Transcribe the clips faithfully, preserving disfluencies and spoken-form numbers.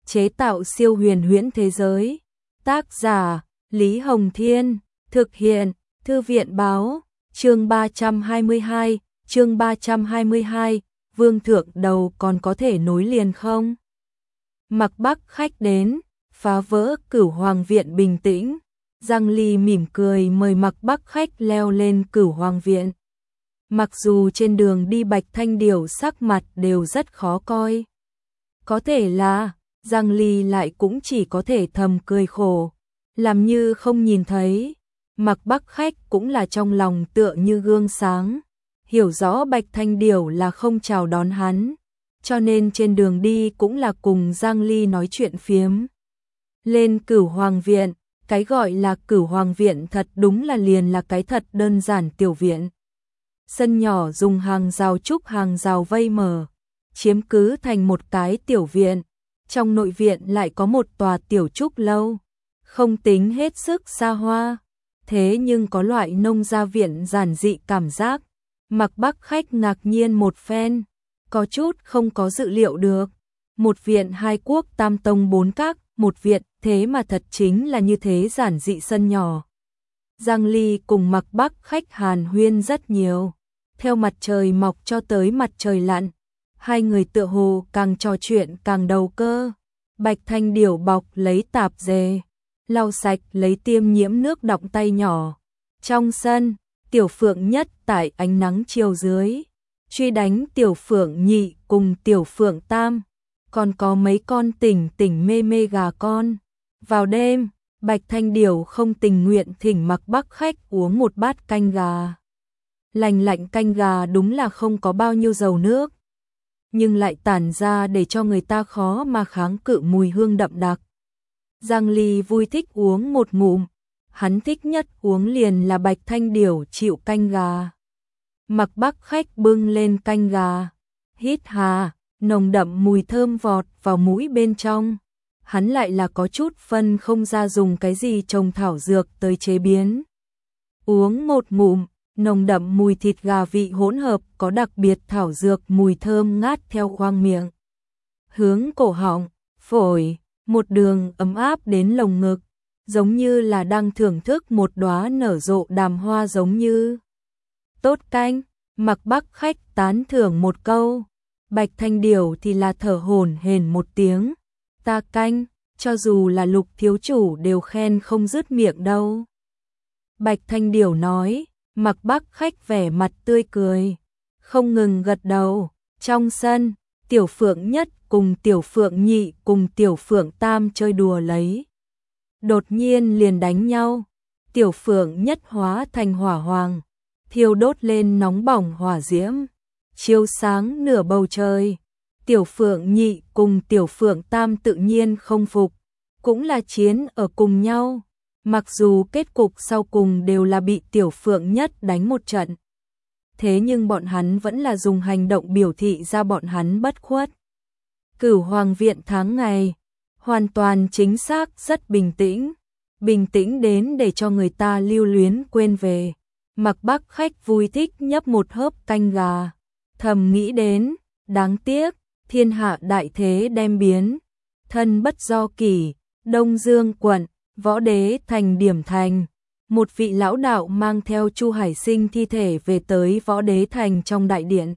chế tạo siêu huyền huyễn thế giới. Tác giả Lý Hồng Thiên, thực hiện Thư viện Báo. Chương ba trăm hai mươi hai, chương ba trăm hai mươi hai, vương thượng đầu còn có thể nối liền không? Mặc Bắc khách đến, phá vỡ Cửu Hoàng viện bình tĩnh. Giang Ly mỉm cười mời Mặc Bắc khách leo lên Cửu Hoàng viện. Mặc dù trên đường đi Bạch Thanh Điểu sắc mặt đều rất khó coi. Có thể là, Giang Ly lại cũng chỉ có thể thầm cười khổ, làm như không nhìn thấy. Mặc Bắc khách cũng là trong lòng tựa như gương sáng, hiểu rõ Bạch Thanh Điểu là không chào đón hắn, cho nên trên đường đi cũng là cùng Giang Ly nói chuyện phiếm. Lên Cửu Hoàng viện, cái gọi là Cửu Hoàng viện thật đúng là liền là cái thật đơn giản tiểu viện. Sân nhỏ dùng hàng rào trúc hàng rào vây mở, chiếm cứ thành một cái tiểu viện. Trong nội viện lại có một tòa tiểu trúc lâu, không tính hết sức xa hoa, thế nhưng có loại nông gia viện giản dị cảm giác. Mặc Bắc khách ngạc nhiên một phen, có chút không có dự liệu được. Một viện hai quốc tam tông bốn các, một viện thế mà thật chính là như thế giản dị sân nhỏ. Giang Ly cùng Mặc Bắc khách hàn huyên rất nhiều, theo mặt trời mọc cho tới mặt trời lặn. Hai người tựa hồ càng trò chuyện càng đầu cơ. Bạch Thanh Điểu bọc lấy tạp dề, lau sạch lấy tiêm nhiễm nước đọng tay nhỏ. Trong sân, Tiểu Phượng Nhất tại ánh nắng chiều dưới truy đánh Tiểu Phượng Nhị cùng Tiểu Phượng Tam, còn có mấy con tỉnh tỉnh mê mê gà con. Vào đêm, Bạch Thanh Điểu không tình nguyện thỉnh Mặc Bắc khách uống một bát canh gà. Lành lạnh canh gà đúng là không có bao nhiêu dầu nước, nhưng lại tản ra để cho người ta khó mà kháng cự mùi hương đậm đặc. Giang Ly vui thích uống một ngụm, hắn thích nhất uống liền là Bạch Thanh Điểu chịu canh gà. Mặc Bắc khách bưng lên canh gà, hít hà, nồng đậm mùi thơm vọt vào mũi bên trong. Hắn lại là có chút phân không ra dùng cái gì trồng thảo dược tới chế biến. Uống một ngụm, nồng đậm mùi thịt gà vị hỗn hợp có đặc biệt thảo dược mùi thơm ngát theo khoang miệng, hướng cổ họng, phổi, một đường ấm áp đến lồng ngực, giống như là đang thưởng thức một đóa nở rộ đàm hoa giống như. Tốt canh, Mặc Bắc khách tán thưởng một câu. Bạch Thanh Điểu thì là thở hổn hển một tiếng. Ta canh, cho dù là Lục thiếu chủ đều khen không dứt miệng đâu. Bạch Thanh Điểu nói. Mặc Bắc khách vẻ mặt tươi cười, không ngừng gật đầu. Trong sân, Tiểu Phượng Nhất cùng Tiểu Phượng Nhị cùng Tiểu Phượng Tam chơi đùa lấy. Đột nhiên liền đánh nhau. Tiểu Phượng Nhất hóa thành hỏa hoàng, thiêu đốt lên nóng bỏng hỏa diễm, chiếu sáng nửa bầu trời. Tiểu Phượng Nhị cùng Tiểu Phượng Tam tự nhiên không phục, cũng là chiến ở cùng nhau. Mặc dù kết cục sau cùng đều là bị Tiểu Phượng Nhất đánh một trận, thế nhưng bọn hắn vẫn là dùng hành động biểu thị ra bọn hắn bất khuất. Cửu Hoàng viện tháng ngày, hoàn toàn chính xác rất bình tĩnh, bình tĩnh đến để cho người ta lưu luyến quên về. Mặc Bắc khách vui thích nhấp một hớp canh gà, thầm nghĩ đến, đáng tiếc, thiên hạ đại thế đem biến, thân bất do kỷ, Đông Dương quận, Võ Đế thành điểm thành. Một vị lão đạo mang theo Chu Hải Sinh thi thể về tới Võ Đế thành trong đại điện.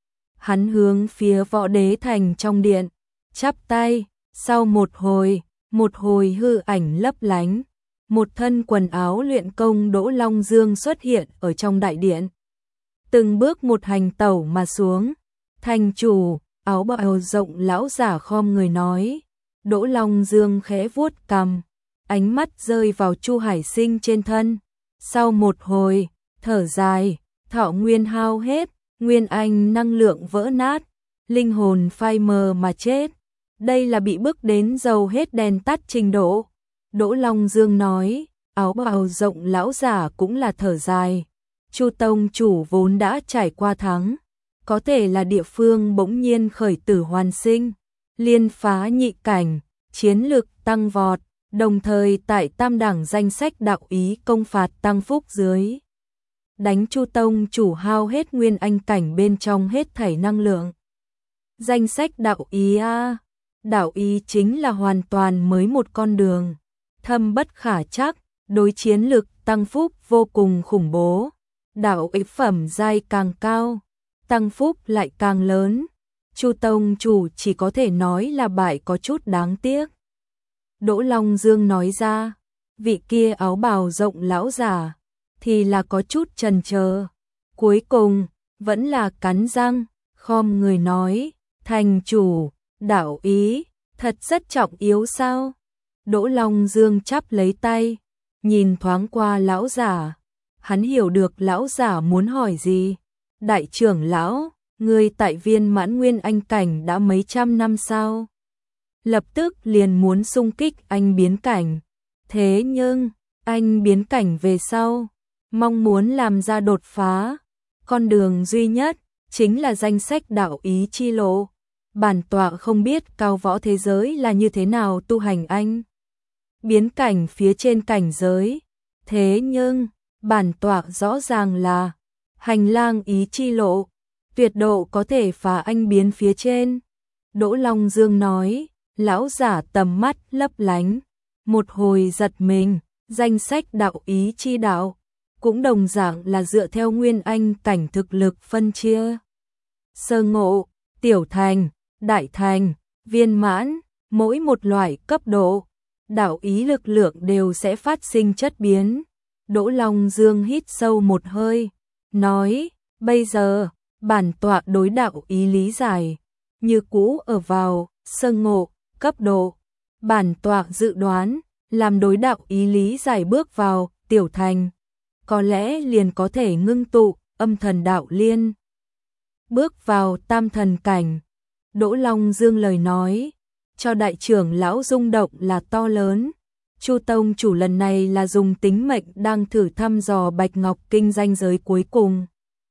Hắn hướng phía Võ Đế thành trong điện, chắp tay, sau một hồi, một hồi hư ảnh lấp lánh, một thân quần áo luyện công Đỗ Long Dương xuất hiện ở trong đại điện. Từng bước một hành tẩu mà xuống, thành chủ, áo bào rộng lão giả khom người nói. Đỗ Long Dương khẽ vuốt cằm, ánh mắt rơi vào Chu Hải Sinh trên thân. Sau một hồi, thở dài, thọ nguyên hao hết, nguyên anh năng lượng vỡ nát, linh hồn phai mờ mà chết. Đây là bị bức đến dầu hết đèn tắt trình độ. Đỗ Long Dương nói, áo bào rộng lão giả cũng là thở dài. Chu tông chủ vốn đã trải qua thắng, có thể là địa phương bỗng nhiên khởi tử hoàn sinh, liên phá nhị cảnh, chiến lực tăng vọt. Đồng thời tại tam đẳng danh sách đạo ý công phạt tăng phúc dưới, đánh Chu tông chủ hao hết nguyên anh cảnh bên trong hết thảy năng lượng. Danh sách đạo ý a, đạo ý chính là hoàn toàn mới một con đường, thâm bất khả trắc, đối chiến lực tăng phúc vô cùng khủng bố, đạo ý phẩm giai càng cao, tăng phúc lại càng lớn. Chu tông chủ chỉ có thể nói là bại có chút đáng tiếc. Đỗ Long Dương nói ra, vị kia áo bào rộng lão giả thì là có chút chần chờ, cuối cùng vẫn là cắn răng, khom người nói, thành chủ, đạo ý, thật rất trọng yếu sao? Đỗ Long Dương chắp lấy tay, nhìn thoáng qua lão giả, hắn hiểu được lão giả muốn hỏi gì. Đại trưởng lão, ngươi tại viên mãn nguyên anh cảnh đã mấy trăm năm sao? Lập tức liền muốn xung kích anh biến cảnh. Thế nhưng, anh biến cảnh về sau, mong muốn làm ra đột phá. Con đường duy nhất, chính là danh sách đạo ý chi lộ. Bản tọa không biết cao võ thế giới là như thế nào tu hành anh. Biến cảnh phía trên cảnh giới. Thế nhưng, bản tọa rõ ràng là hành lang ý chi lộ, tuyệt độ có thể phá anh biến phía trên. Đỗ Long Dương nói, lão giả tầm mắt lấp lánh, một hồi giật mình, danh sách đạo ý chi đạo, cũng đồng dạng là dựa theo nguyên anh cảnh thực lực phân chia. Sơ ngộ, tiểu thành, đại thành, viên mãn, mỗi một loại cấp độ, đạo ý lực lượng đều sẽ phát sinh chất biến. Đỗ Long Dương hít sâu một hơi, nói, bây giờ, bản tọa đối đạo ý lý giải, như cũ ở vào, sơ ngộ, cấp độ. Bản tọa dự đoán, làm đối đạo ý lý giải bước vào, tiểu thành, có lẽ liền có thể ngưng tụ, âm thần đạo liên. Bước vào tam thần cảnh, Đỗ Long Dương lời nói, cho đại trưởng lão rung động là to lớn. Chu tông chủ lần này là dùng tính mệnh đang thử thăm dò Bạch Ngọc Kinh ranh giới cuối cùng.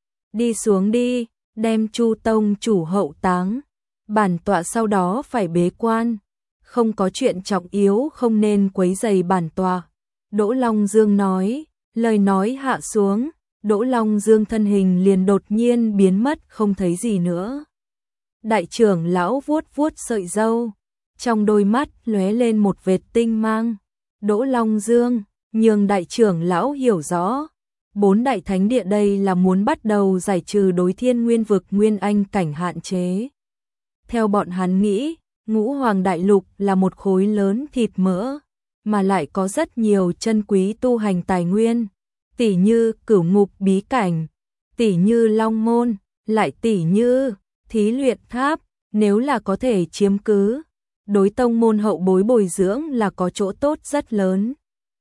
Đi xuống đi, đem Chu tông chủ hậu táng. Bản tọa sau đó phải bế quan, không có chuyện trọng yếu không nên quấy rầy bản tọa. Đỗ Long Dương nói, lời nói hạ xuống, Đỗ Long Dương thân hình liền đột nhiên biến mất không thấy gì nữa. Đại trưởng lão vuốt vuốt sợi râu, trong đôi mắt lóe lên một vệt tinh mang. Đỗ Long Dương, nhường đại trưởng lão hiểu rõ, bốn đại thánh địa đây là muốn bắt đầu giải trừ đối thiên nguyên vực nguyên anh cảnh hạn chế. Theo bọn hắn nghĩ, ngũ hoàng đại lục là một khối lớn thịt mỡ, mà lại có rất nhiều chân quý tu hành tài nguyên, tỉ như cửu ngục bí cảnh, tỉ như long môn, lại tỉ như thí luyện tháp, nếu là có thể chiếm cứ, đối tông môn hậu bối bồi dưỡng là có chỗ tốt rất lớn.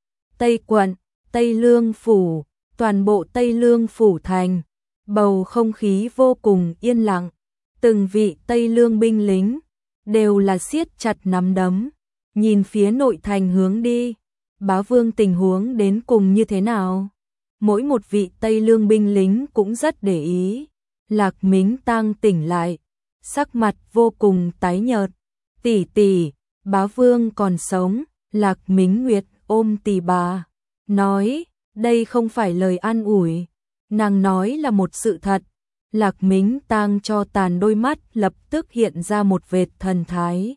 Tây quận, Tây Lương phủ, toàn bộ Tây Lương phủ thành, bầu không khí vô cùng yên lặng, từng vị Tây Lương binh lính đều là siết chặt nắm đấm, nhìn phía nội thành hướng đi. Bá Vương tình huống đến cùng như thế nào? Mỗi một vị Tây Lương binh lính cũng rất để ý. Lạc Mính Tăng tỉnh lại, sắc mặt vô cùng tái nhợt. Tỷ tỷ, Bá Vương còn sống. Lạc Mính Nguyệt ôm tỷ bà, nói, đây không phải lời an ủi, nàng nói là một sự thật. Lạc Mính Tăng cho tàn đôi mắt lập tức hiện ra một vệt thần thái.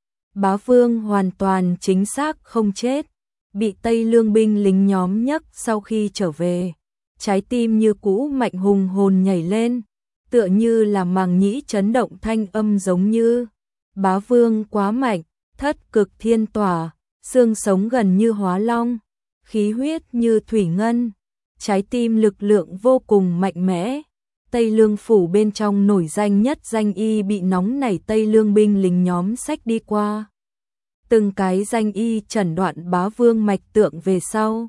Bá Vương hoàn toàn chính xác không chết, bị Tây Lương binh lính nhóm nhấc sau khi trở về, trái tim như cũ mạnh hùng hồn nhảy lên, tựa như là màng nhĩ chấn động thanh âm giống như. Bá Vương quá mạnh, thất cực thiên tỏa, xương sống gần như hóa long, khí huyết như thủy ngân, trái tim lực lượng vô cùng mạnh mẽ. Tây Lương phủ bên trong nổi danh nhất danh y bị nóng nảy Tây Lương binh lính nhóm xách đi qua. Từng cái danh y chẩn đoạn Bá Vương mạch tượng về sau,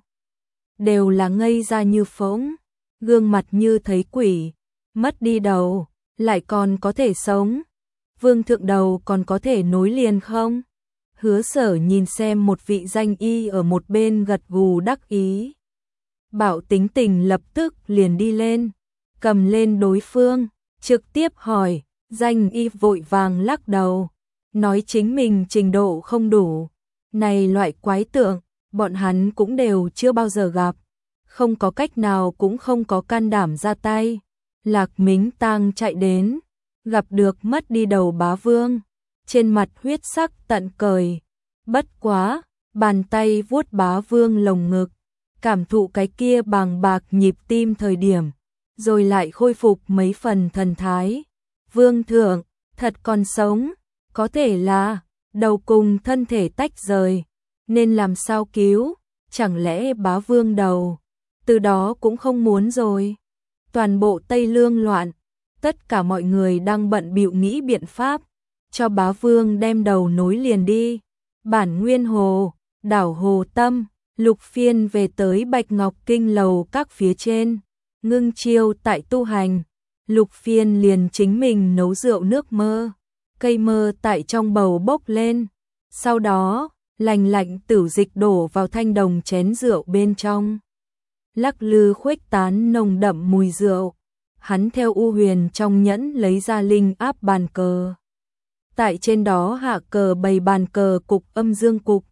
đều là ngây ra như phỗng, gương mặt như thấy quỷ, mất đi đầu, lại còn có thể sống. Vương thượng đầu còn có thể nối liền không? Hứa Sở nhìn xem một vị danh y ở một bên gật gù đắc ý. Bảo Tính Tình lập tức liền đi lên, cầm lên đối phương, trực tiếp hỏi. Danh y vội vàng lắc đầu, nói chính mình trình độ không đủ. Này loại quái tượng, bọn hắn cũng đều chưa bao giờ gặp, không có cách nào cũng không có can đảm ra tay. Lạc Mính Tăng chạy đến, gặp được mất đi đầu Bá Vương, trên mặt huyết sắc tận cởi. Bất quá, bàn tay vuốt bá vương lồng ngực, cảm thụ cái kia bàng bạc nhịp tim thời điểm, rồi lại khôi phục mấy phần thần thái. Vương thượng, thật còn sống, có thể là đầu cùng thân thể tách rời, nên làm sao cứu, chẳng lẽ bá vương đầu, từ đó cũng không muốn rồi. Toàn bộ Tây Lương loạn, tất cả mọi người đang bận bịu nghĩ biện pháp, cho bá vương đem đầu nối liền đi. Bản Nguyên Hồ, đảo Hồ Tâm, Lục Phiên về tới Bạch Ngọc Kinh lầu các phía trên, ngưng chiêu tại tu hành. Lục Phiên liền chính mình nấu rượu nước mơ, cây mơ tại trong bầu bốc lên, sau đó lành lạnh tửu dịch đổ vào thanh đồng chén rượu bên trong, lắc lư khuếch tán nồng đậm mùi rượu. Hắn theo U Huyền trong nhẫn lấy ra linh áp bàn cờ, tại trên đó hạ cờ bày bàn cờ cục âm dương cục.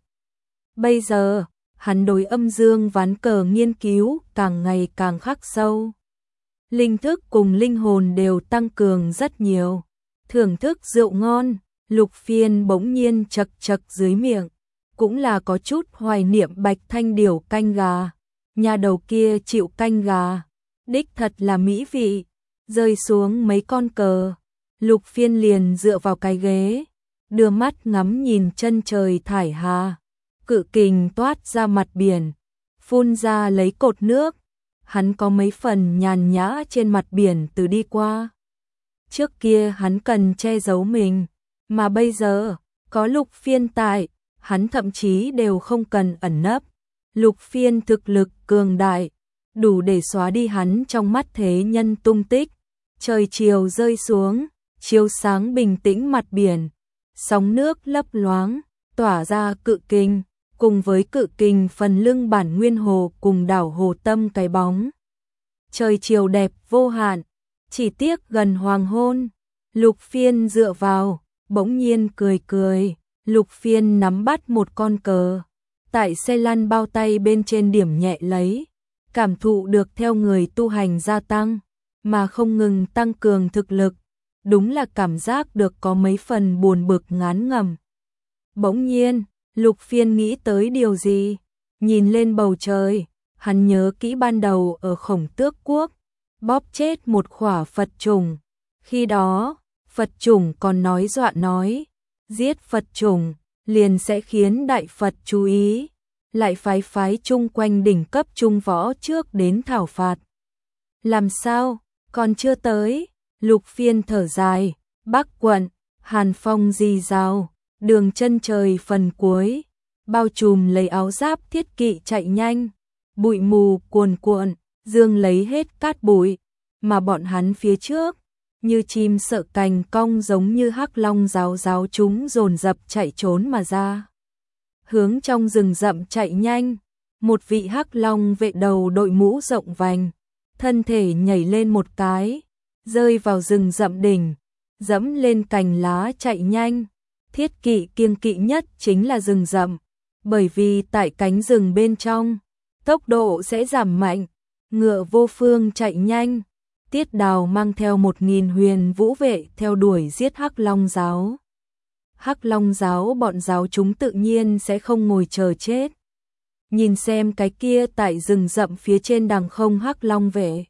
Bây giờ, hắn đối âm dương ván cờ nghiên cứu càng ngày càng khắc sâu. Linh thức cùng linh hồn đều tăng cường rất nhiều. Thưởng thức rượu ngon, Lục Phiên bỗng nhiên chật chật dưới miệng, cũng là có chút hoài niệm Bạch Thanh Điểu canh gà. Nhà đầu kia chịu canh gà, đích thật là mỹ vị. Rơi xuống mấy con cờ, Lục Phiên liền dựa vào cái ghế, đưa mắt ngắm nhìn chân trời thải hà, cự kình toát ra mặt biển, phun ra lấy cột nước. Hắn có mấy phần nhàn nhã trên mặt biển từ đi qua. Trước kia hắn cần che giấu mình, mà bây giờ, có Lục Phiên tại, hắn thậm chí đều không cần ẩn nấp. Lục Phiên thực lực cường đại, đủ để xóa đi hắn trong mắt thế nhân tung tích. Trời chiều rơi xuống, chiếu sáng bình tĩnh mặt biển, sóng nước lấp loáng, tỏa ra cự kình, cùng với cự kình phần lưng Bản Nguyên Hồ cùng đảo Hồ Tâm cái bóng. Trời chiều đẹp vô hạn, chỉ tiếc gần hoàng hôn. Lục Phiên dựa vào, bỗng nhiên cười cười. Lục Phiên nắm bắt một con cờ, tại xe lăn bao tay bên trên điểm nhẹ lấy, cảm thụ được theo người tu hành gia tăng, mà không ngừng tăng cường thực lực, đúng là cảm giác được có mấy phần buồn bực ngán ngẩm. Bỗng nhiên, Lục Phiên nghĩ tới điều gì, nhìn lên bầu trời, hắn nhớ kỹ ban đầu ở Khổng Tước Quốc, bóp chết một khỏa Phật trùng. Khi đó, Phật trùng còn nói dọa nói, giết Phật trùng liền sẽ khiến Đại Phật chú ý, lại phái phái chung quanh đỉnh cấp trung võ trước đến thảo phạt. Làm sao, còn chưa tới? Lục Phiên thở dài, Bắc quận, hàn phong rì rào, đường chân trời phần cuối, bao trùm lấy áo giáp thiết kỵ chạy nhanh, bụi mù cuồn cuộn, dương lấy hết cát bụi, mà bọn hắn phía trước, như chim sợ cành cong giống như hắc long ráo ráo chúng dồn dập chạy trốn mà ra. Hướng trong rừng rậm chạy nhanh, một vị hắc long vệ đầu đội mũ rộng vành, thân thể nhảy lên một cái, rơi vào rừng rậm đỉnh, dẫm lên cành lá chạy nhanh. Thiết kỵ kiêng kỵ nhất chính là rừng rậm, bởi vì tại cánh rừng bên trong, tốc độ sẽ giảm mạnh, ngựa vô phương chạy nhanh. Tiết Đào mang theo một nghìn huyền vũ vệ theo đuổi giết Hắc Long giáo. Hắc Long giáo bọn giáo chúng tự nhiên sẽ không ngồi chờ chết. Nhìn xem cái kia tại rừng rậm phía trên đằng không Hắc Long vệ.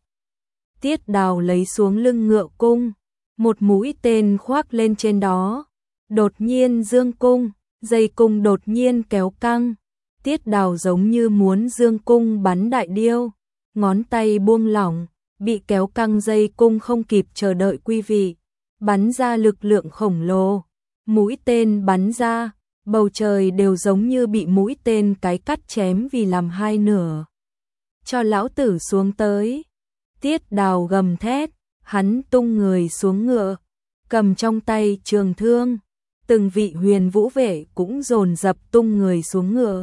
Tiết Đào lấy xuống lưng ngựa cung, một mũi tên khoác lên trên đó. Đột nhiên dương cung, dây cung đột nhiên kéo căng. Tiết Đào giống như muốn dương cung bắn đại điêu, ngón tay buông lỏng, bị kéo căng dây cung không kịp chờ đợi quý vị, bắn ra lực lượng khổng lồ. Mũi tên bắn ra, bầu trời đều giống như bị mũi tên cái cắt chém vì làm hai nửa. Cho lão tử xuống tới. Tiết Đào gầm thét, hắn tung người xuống ngựa, cầm trong tay trường thương. Từng vị huyền vũ vệ cũng dồn dập tung người xuống ngựa.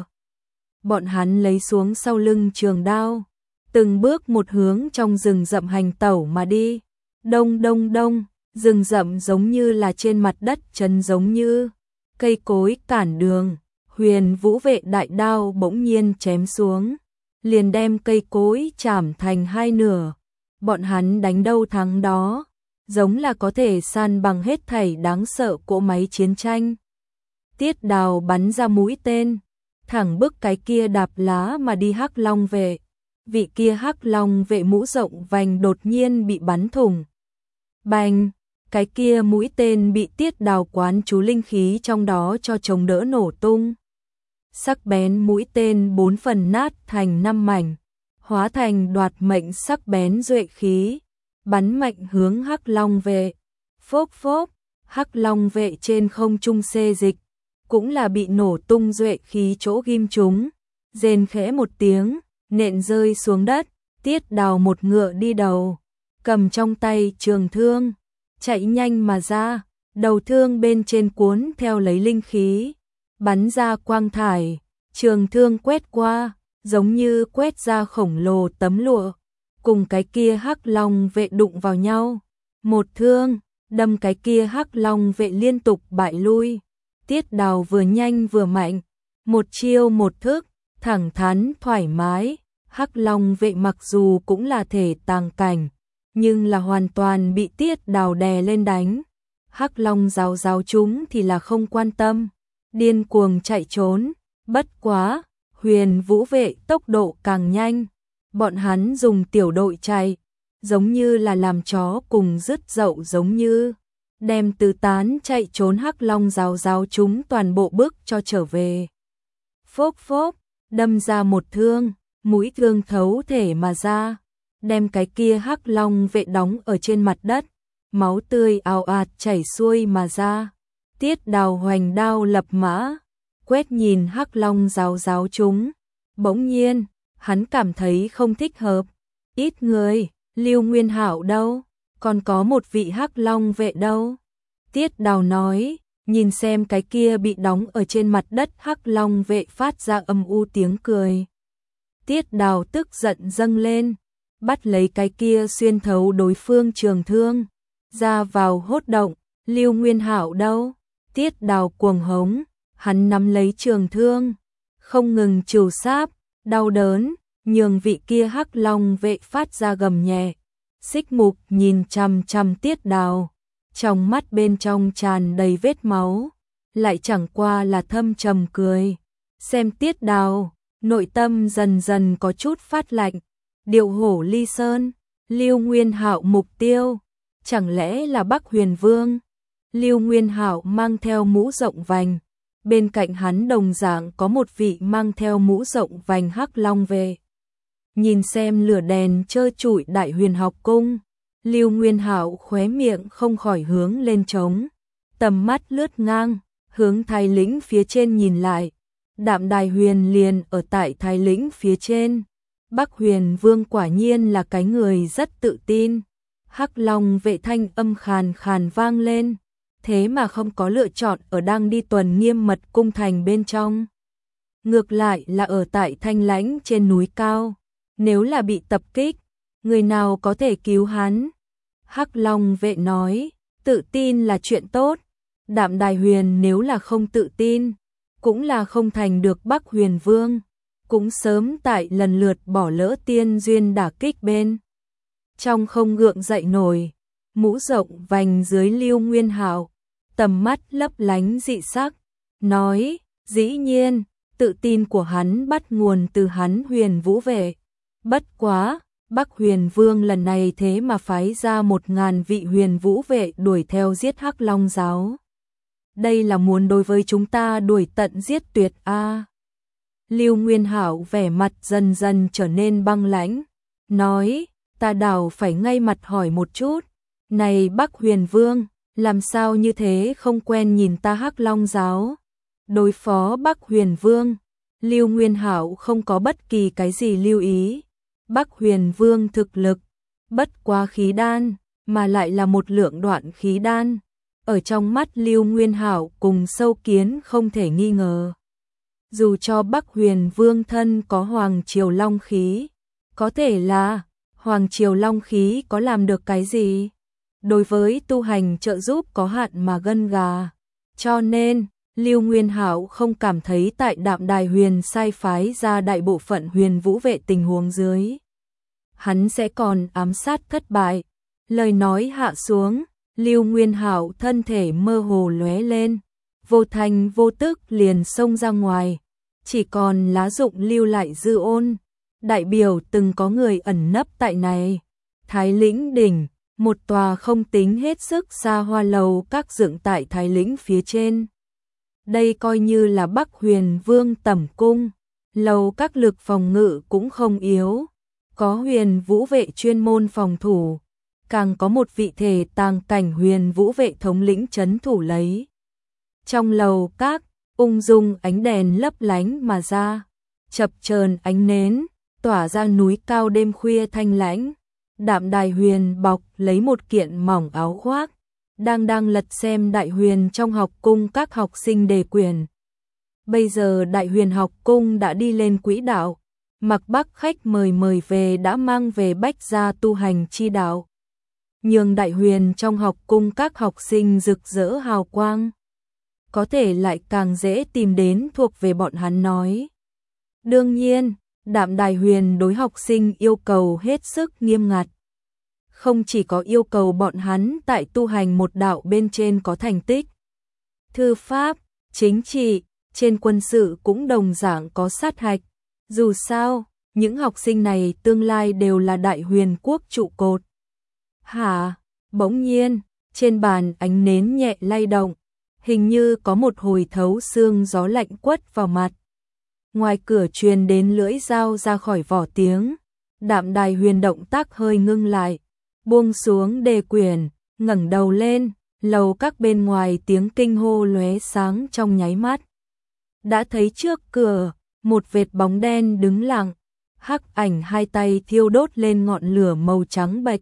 Bọn hắn lấy xuống sau lưng trường đao, từng bước một hướng trong rừng rậm hành tẩu mà đi. Đông đông đông, rừng rậm giống như là trên mặt đất chấn giống như cây cối cản đường. Huyền vũ vệ đại đao bỗng nhiên chém xuống, liền đem cây cối chảm thành hai nửa. Bọn hắn đánh đâu thắng đó, giống là có thể san bằng hết thảy đáng sợ cỗ máy chiến tranh. Tiết Đào bắn ra mũi tên, thẳng bức cái kia đạp lá mà đi Hắc Long vệ. Vị kia Hắc Long vệ mũ rộng vành đột nhiên bị bắn thủng. Bành, cái kia mũi tên bị Tiết Đào quán chú linh khí trong đó cho chống đỡ nổ tung. Sắc bén mũi tên bốn phần nát thành năm mảnh, hóa thành đoạt mệnh sắc bén duệ khí, bắn mạnh hướng Hắc Long vệ. Phốc phốc, Hắc Long vệ trên không trung xê dịch, cũng là bị nổ tung duệ khí chỗ ghim trúng, rên khẽ một tiếng, nện rơi xuống đất. Tiết Đào một ngựa đi đầu, cầm trong tay trường thương, chạy nhanh mà ra, đầu thương bên trên cuốn theo lấy linh khí, bắn ra quang thải, trường thương quét qua, giống như quét ra khổng lồ tấm lụa, cùng cái kia Hắc Long vệ đụng vào nhau, một thương, đâm cái kia Hắc Long vệ liên tục bại lui. Tiết Đào vừa nhanh vừa mạnh, một chiêu một thức, thẳng thắn thoải mái. Hắc Long vệ mặc dù cũng là thể tàng cảnh, nhưng là hoàn toàn bị Tiết Đào đè lên đánh. Hắc Long rào rào chúng thì là không quan tâm, điên cuồng chạy trốn. Bất quá, Huyền Vũ vệ tốc độ càng nhanh, bọn hắn dùng tiểu đội chạy, giống như là làm chó cùng rứt dậu giống như, đem tứ tán chạy trốn Hắc Long rào rào chúng toàn bộ bước cho trở về. Phốc phốc, đâm ra một thương, mũi thương thấu thể mà ra, đem cái kia Hắc Long vệ đóng ở trên mặt đất, máu tươi ào ạt chảy xuôi mà ra. Tiết Đào hoành đao lập mã, quét nhìn Hắc Long rào rào chúng, bỗng nhiên, hắn cảm thấy không thích hợp. Ít người, Lưu Nguyên Hạo đâu, còn có một vị Hắc Long vệ đâu. Tiết Đào nói, nhìn xem cái kia bị đóng ở trên mặt đất Hắc Long vệ phát ra âm u tiếng cười. Tiết Đào tức giận dâng lên, bắt lấy cái kia xuyên thấu đối phương trường thương, ra vào hốt động. Lưu Nguyên Hạo đâu? Tiết Đào cuồng hống, hắn nắm lấy trường thương, không ngừng trù sáp, đau đớn, nhường vị kia Hắc Long vệ phát ra gầm nhẹ. Xích Mục nhìn chằm chằm Tiết Đào, trong mắt bên trong tràn đầy vết máu, lại chẳng qua là thâm trầm cười. Xem Tiết Đào, nội tâm dần dần có chút phát lạnh. Điệu hổ ly sơn, Lưu Nguyên Hạo mục tiêu, chẳng lẽ là Bắc Huyền Vương? Lưu Nguyên Hạo mang theo mũ rộng vành, bên cạnh hắn đồng dạng có một vị mang theo mũ rộng vành Hắc Long vệ. Nhìn xem lửa đèn trơ trụi Đại Huyền học cung, Lưu Nguyên Hạo khóe miệng không khỏi hướng lên trống, tầm mắt lướt ngang, hướng Thái Lĩnh phía trên nhìn lại. Đạm Đài Huyền liền ở tại Thái Lĩnh phía trên. Bắc Huyền Vương quả nhiên là cái người rất tự tin. Hắc Long vệ thanh âm khàn khàn vang lên, thế mà không có lựa chọn ở đang đi tuần nghiêm mật cung thành bên trong. Ngược lại là ở tại Thanh Lãnh trên núi cao. Nếu là bị tập kích, người nào có thể cứu hắn? Hắc Long vệ nói, tự tin là chuyện tốt. Đạm Đài Huyền nếu là không tự tin, cũng là không thành được Bắc Huyền Vương, cũng sớm tại lần lượt bỏ lỡ tiên duyên đả kích bên trong không gượng dậy nổi. Mũ rộng vành dưới Lưu Nguyên Hạo, tầm mắt lấp lánh dị sắc, nói, dĩ nhiên, tự tin của hắn bắt nguồn từ hắn Huyền Vũ vệ. Bất quá, Bắc Huyền Vương lần này thế mà phái ra một ngàn vị Huyền Vũ vệ đuổi theo giết Hắc Long giáo. Đây là muốn đối với chúng ta đuổi tận giết tuyệt a. À. Lưu Nguyên Hạo vẻ mặt dần dần trở nên băng lãnh, nói, ta đảo phải ngay mặt hỏi một chút, này Bắc Huyền Vương, làm sao như thế không quen nhìn ta Hắc Long giáo? Đối phó Bắc Huyền Vương, Lưu Nguyên Hạo không có bất kỳ cái gì lưu ý. Bắc Huyền Vương thực lực, bất quá khí đan, mà lại là một lượng đoạn khí đan. Ở trong mắt Lưu Nguyên Hạo cùng sâu kiến không thể nghi ngờ. Dù cho Bắc Huyền Vương thân có Hoàng Triều Long khí, có thể là Hoàng Triều Long khí có làm được cái gì? Đối với tu hành trợ giúp có hạn mà gân gà. Cho nên, Lưu Nguyên Hạo không cảm thấy tại Đạm Đài Huyền sai phái ra đại bộ phận Huyền Vũ vệ tình huống dưới, hắn sẽ còn ám sát thất bại. Lời nói hạ xuống, Lưu Nguyên Hạo thân thể mơ hồ lóe lên, vô thành vô tức liền xông ra ngoài, chỉ còn lá rụng lưu lại dư ôn. Đại biểu từng có người ẩn nấp tại này. Thái Lĩnh đỉnh, một tòa không tính hết sức xa hoa lầu các dựng tại Thái Lĩnh phía trên. Đây coi như là Bắc Huyền Vương tẩm cung, lầu các lực phòng ngự cũng không yếu, có huyền vũ vệ chuyên môn phòng thủ, càng có một vị thể tàng cảnh huyền vũ vệ thống lĩnh trấn thủ lấy. Trong lầu các, ung dung ánh đèn lấp lánh mà ra, chập chờn ánh nến, tỏa ra núi cao đêm khuya thanh lãnh. Đạm Đài Huyền bọc lấy một kiện mỏng áo khoác, đang đang lật xem Đại Huyền trong học cung các học sinh đề quyền. Bây giờ Đại Huyền học cung đã đi lên quỹ đạo, Mặc Bắc khách mời mời về đã mang về bách gia tu hành chi đạo, nhường Đại Huyền trong học cung các học sinh rực rỡ hào quang. Có thể lại càng dễ tìm đến thuộc về bọn hắn nói. Đương nhiên, Đạm Đài Huyền đối học sinh yêu cầu hết sức nghiêm ngặt. Không chỉ có yêu cầu bọn hắn tại tu hành một đạo bên trên có thành tích, thư pháp, chính trị, trên quân sự cũng đồng dạng có sát hạch. Dù sao, những học sinh này tương lai đều là Đại Huyền quốc trụ cột. Hả? Bỗng nhiên, trên bàn ánh nến nhẹ lay động, hình như có một hồi thấu xương gió lạnh quất vào mặt. Ngoài cửa truyền đến lưỡi dao ra khỏi vỏ tiếng, Đạm Đài Huyền động tác hơi ngưng lại, buông xuống đề quyển, ngẩng đầu lên, lầu các bên ngoài tiếng kinh hô lóe sáng trong nháy mắt. Đã thấy trước cửa, một vệt bóng đen đứng lặng, hắc ảnh hai tay thiêu đốt lên ngọn lửa màu trắng bạch.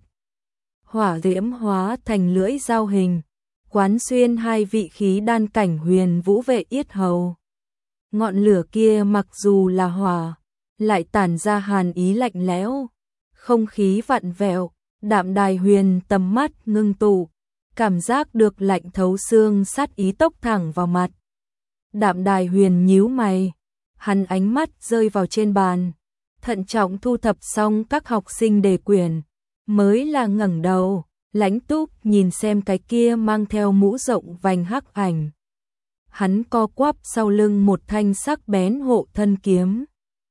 Hỏa diễm hóa thành lưỡi dao hình, quán xuyên hai vị khí đan cảnh huyền vũ vệ yết hầu. Ngọn lửa kia mặc dù là hỏa, lại tản ra hàn ý lạnh lẽo, không khí vặn vẹo. Đạm Đài Huyền tầm mắt ngưng tụ, cảm giác được lạnh thấu xương sát ý tốc thẳng vào mặt. Đạm Đài Huyền nhíu mày, hắn ánh mắt rơi vào trên bàn, thận trọng thu thập xong các học sinh đề quyển, mới là ngẩng đầu, lãnh túc nhìn xem cái kia mang theo mũ rộng vành hắc ảnh. Hắn co quắp sau lưng một thanh sắc bén hộ thân kiếm.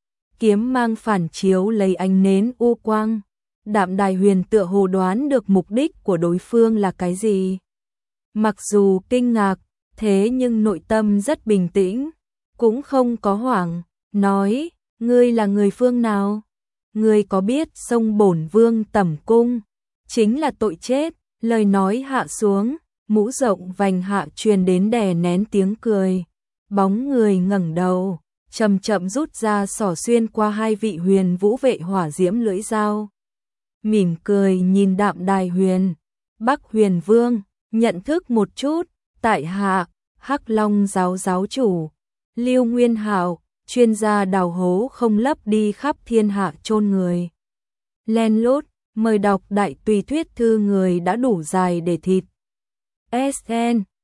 Kiếm mang phản chiếu lấy ánh nến u quang. Đạm Đài Huyền tựa hồ đoán được mục đích của đối phương là cái gì. Mặc dù kinh ngạc, thế nhưng nội tâm rất bình tĩnh, cũng không có hoảng, nói, ngươi là người phương nào? Ngươi có biết sông bổn vương tẩm cung, chính là tội chết. Lời nói hạ xuống, mũ rộng vành hạ truyền đến đè nén tiếng cười. Bóng người ngẩng đầu, chậm chậm rút ra xỏ xuyên qua hai vị huyền vũ vệ hỏa diễm lưỡi dao. Mỉm cười nhìn Đạm Đài Huyền, Bắc Huyền Vương, nhận thức một chút, tại hạ, Hắc Long giáo giáo chủ, Lưu Nguyên Hạo, chuyên gia đào hố không lấp đi khắp thiên hạ chôn người. Len lút, mời đọc đại tùy thuyết thư người đã đủ dài để thịt. ét en